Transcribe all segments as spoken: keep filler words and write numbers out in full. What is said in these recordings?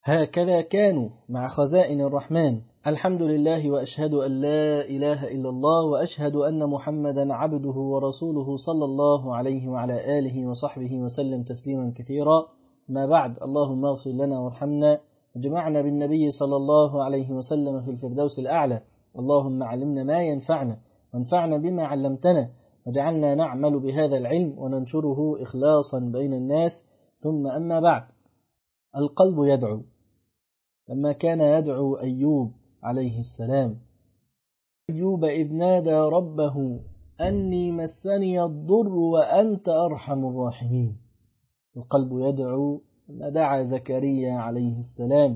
هكذا كانوا مع خزائن الرحمن. الحمد لله وأشهد أن لا إله إلا الله وأشهد أن محمدا عبده ورسوله صلى الله عليه وعلى آله وصحبه وسلم تسليما كثيرا. ما بعد، اللهم اغفر لنا وارحمنا وجمعنا بالنبي صلى الله عليه وسلم في الفردوس الأعلى. اللهم علمنا ما ينفعنا وانفعنا بما علمتنا وجعلنا نعمل بهذا العلم وننشره إخلاصا بين الناس. ثم أما بعد، القلب يدعو. لما كان يدعو أيوب عليه السلام، أيوب إذ نادى ربه أني مسني الضر وأنت أرحم الراحمين. القلب يدعو. لما دعا زكريا عليه السلام،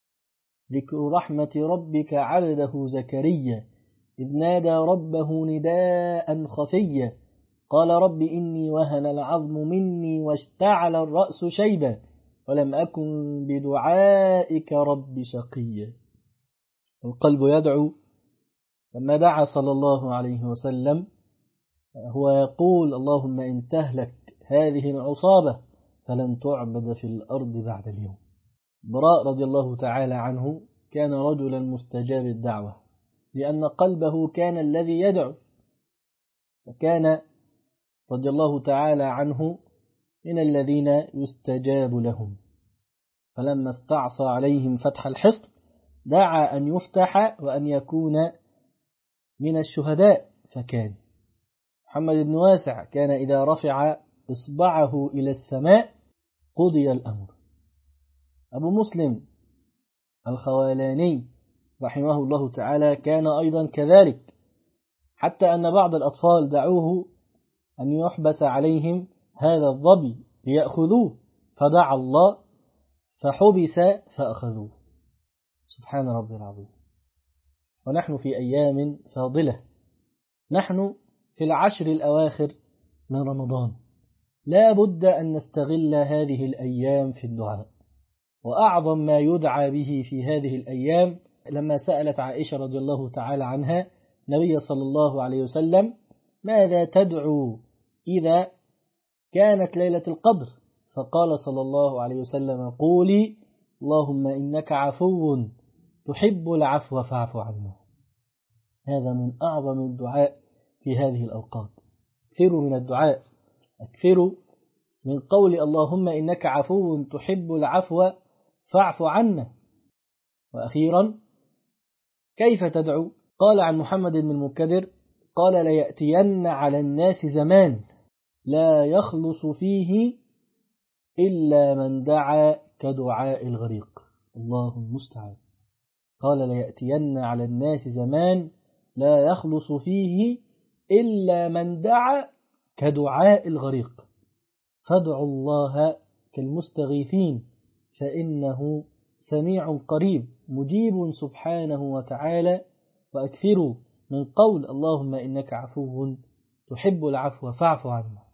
ذكر رحمة ربك عبده زكريا إذ نادى ربه نداء خفيا قال رب إني وهن العظم مني واشتعل الرأس شيبا ولم أكن بدعائك رب شقيا. القلب يدعو. لما دعا صلى الله عليه وسلم هو يقول اللهم إن تهلك هذه العصابة فلن تعبد في الأرض بعد اليوم. براء رضي الله تعالى عنه كان رجلا مستجاب الدعوة، لأن قلبه كان الذي يدعو، وكان رضي الله تعالى عنه من الذين يستجاب لهم. فلما استعصى عليهم فتح الحصن دعا أن يفتح وأن يكون من الشهداء، فكان. محمد بن واسع كان إذا رفع إصبعه إلى السماء قضي الأمر. أبو مسلم الخولاني رحمه الله تعالى كان أيضا كذلك، حتى أن بعض الأطفال دعوه أن يحبس عليهم هذا الظبي ليأخذوه، فدعا الله فحبس فأخذوه. سبحان ربي العظيم. ونحن في أيام فاضلة، نحن في العشر الأواخر من رمضان، لا بد أن نستغل هذه الأيام في الدعاء. وأعظم ما يدعى به في هذه الأيام لما سألت عائشة رضي الله تعالى عنها نبي صلى الله عليه وسلم ماذا تدعو إذا كانت ليلة القدر، فقال صلى الله عليه وسلم قولي اللهم إنك عفو تحب العفو فاعف عنا. هذا من أعظم الدعاء في هذه الأوقات. أكثروا من الدعاء، أكثروا من قول اللهم إنك عفو تحب العفو فاعف عنا. وأخيرا، كيف تدعو؟ قال عن محمد بن المكدر قال ليأتين على الناس زمان لا يخلص فيه إلا من دعا كدعاء الغريق. الله المستعان. قال ليأتين على الناس زمان لا يخلص فيه إلا من دعا كدعاء الغريق. فادعوا الله كالمستغيثين فإنه سميع قريب مجيب سبحانه وتعالى. وأكثروا من قول اللهم إنك عفو تحب العفو فاعف عنا.